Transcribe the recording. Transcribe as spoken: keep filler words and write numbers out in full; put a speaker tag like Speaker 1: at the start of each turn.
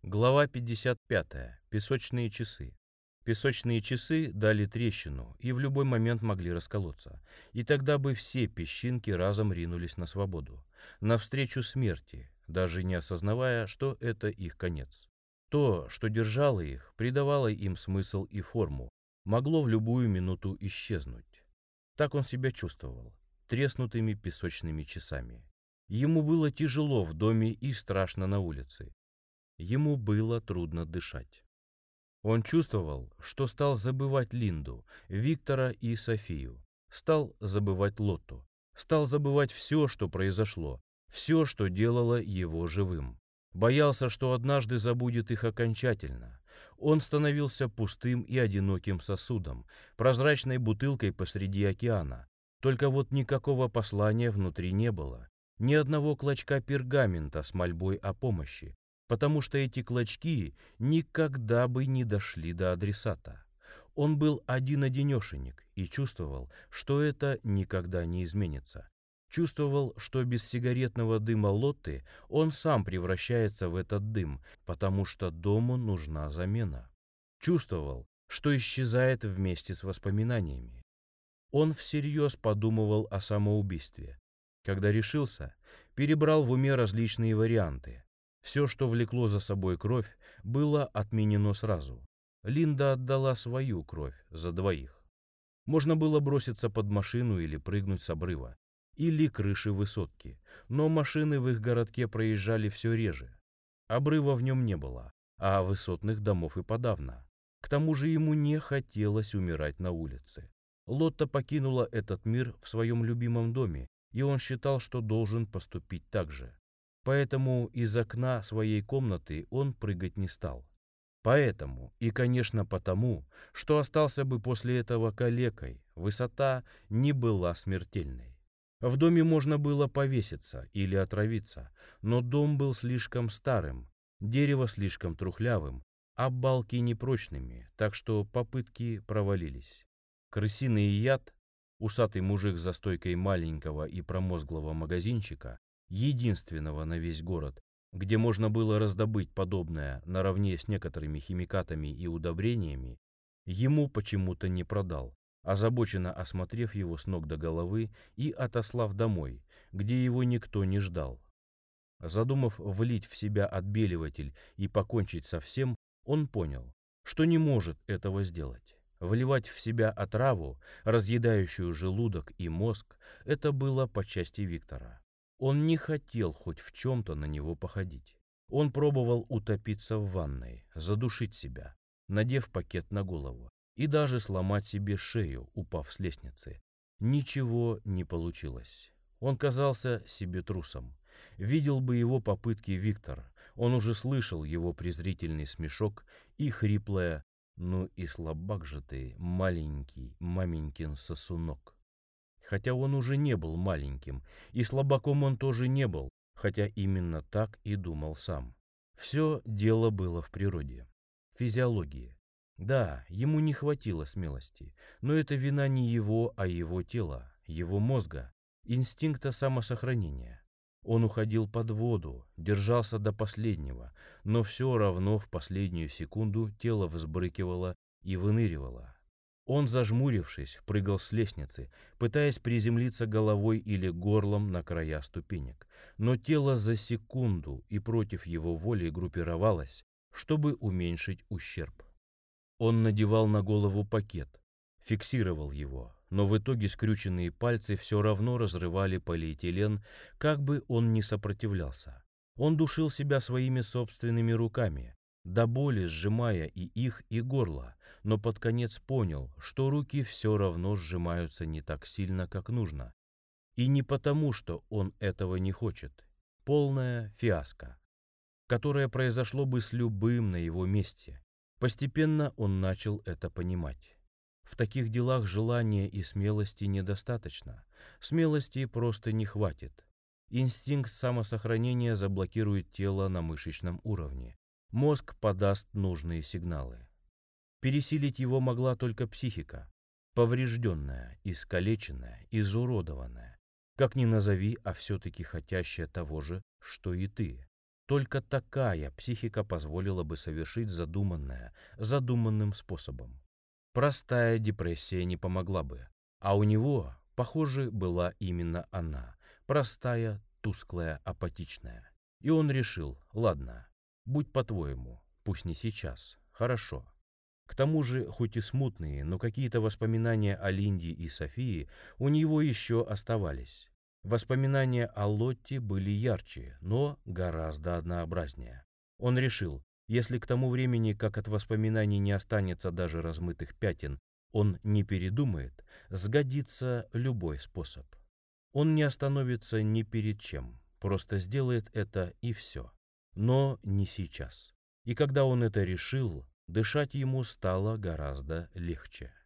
Speaker 1: Глава пятьдесят пятая. Песочные часы. Песочные часы дали трещину и в любой момент могли расколоться, и тогда бы все песчинки разом ринулись на свободу, навстречу смерти, даже не осознавая, что это их конец. То, что держало их, придавало им смысл и форму, могло в любую минуту исчезнуть. Так он себя чувствовал, треснутыми песочными часами. Ему было тяжело в доме и страшно на улице. Ему было трудно дышать. Он чувствовал, что стал забывать Линду, Виктора и Софию, стал забывать Лотту, стал забывать все, что произошло, все, что делало его живым. Боялся, что однажды забудет их окончательно. Он становился пустым и одиноким сосудом, прозрачной бутылкой посреди океана. Только вот никакого послания внутри не было, ни одного клочка пергамента с мольбой о помощи, потому что эти клочки никогда бы не дошли до адресата. Он был один-одинешенек и чувствовал, что это никогда не изменится. Чувствовал, что без сигаретного дыма Лотты он сам превращается в этот дым, потому что дому нужна замена. Чувствовал, что исчезает вместе с воспоминаниями. Он всерьез подумывал о самоубийстве. Когда решился, перебрал в уме различные варианты. Все, что влекло за собой кровь, было отменено сразу. Линда отдала свою кровь за двоих. Можно было броситься под машину или прыгнуть с обрыва, или крыши высотки, но машины в их городке проезжали все реже. Обрыва в нем не было, а высотных домов и подавно. К тому же ему не хотелось умирать на улице. Лотта покинула этот мир в своем любимом доме, и он считал, что должен поступить так же. Поэтому из окна своей комнаты он прыгать не стал. Поэтому и, конечно, потому, что остался бы после этого калекой, высота не была смертельной. В доме можно было повеситься или отравиться, но дом был слишком старым, дерево слишком трухлявым, а балки непрочными, так что попытки провалились. Крысиный яд, усатый мужик за стойкой маленького и промозглого магазинчика, единственного на весь город, где можно было раздобыть подобное наравне с некоторыми химикатами и удобрениями, ему почему-то не продал, озабоченно осмотрев его с ног до головы и отослав домой, где его никто не ждал. Задумав влить в себя отбеливатель и покончить со всем, он понял, что не может этого сделать. Вливать в себя отраву, разъедающую желудок и мозг, это было по части Виктора. Он не хотел хоть в чем-то на него походить. Он пробовал утопиться в ванной, задушить себя, надев пакет на голову, и даже сломать себе шею, упав с лестницы. Ничего не получилось. Он казался себе трусом. Видел бы его попытки Виктор, он уже слышал его презрительный смешок и хриплое «Ну и слабак же ты, маленький маменькин сосунок». Хотя он уже не был маленьким, и слабаком он тоже не был, хотя именно так и думал сам. Все дело было в природе, физиологии. Да, ему не хватило смелости, но это вина не его, а его тела, его мозга, инстинкта самосохранения. Он уходил под воду, держался до последнего, но все равно в последнюю секунду тело взбрыкивало и выныривало. Он, зажмурившись, прыгал с лестницы, пытаясь приземлиться головой или горлом на края ступенек. Но тело за секунду и против его воли группировалось, чтобы уменьшить ущерб. Он надевал на голову пакет, фиксировал его, но в итоге скрюченные пальцы все равно разрывали полиэтилен, как бы он ни сопротивлялся. Он душил себя своими собственными руками, до боли сжимая и их, и горло, но под конец понял, что руки все равно сжимаются не так сильно, как нужно. И не потому, что он этого не хочет. Полная фиаско, которое произошло бы с любым на его месте. Постепенно он начал это понимать. В таких делах желания и смелости недостаточно. Смелости просто не хватит. Инстинкт самосохранения заблокирует тело на мышечном уровне. Мозг подаст нужные сигналы. Пересилить его могла только психика, поврежденная, искалеченная, изуродованная. Как ни назови, а все-таки хотящая того же, что и ты. Только такая психика позволила бы совершить задуманное задуманным способом. Простая депрессия не помогла бы, а у него, похоже, была именно она, простая, тусклая, апатичная. И он решил: ладно, будь по-твоему, пусть не сейчас, хорошо. К тому же, хоть и смутные, но какие-то воспоминания о Линде и Софии у него еще оставались. Воспоминания о Лотте были ярче, но гораздо однообразнее. Он решил, если к тому времени, как от воспоминаний не останется даже размытых пятен, он не передумает, сгодится любой способ. Он не остановится ни перед чем, просто сделает это и все. Но не сейчас. И когда он это решил, дышать ему стало гораздо легче.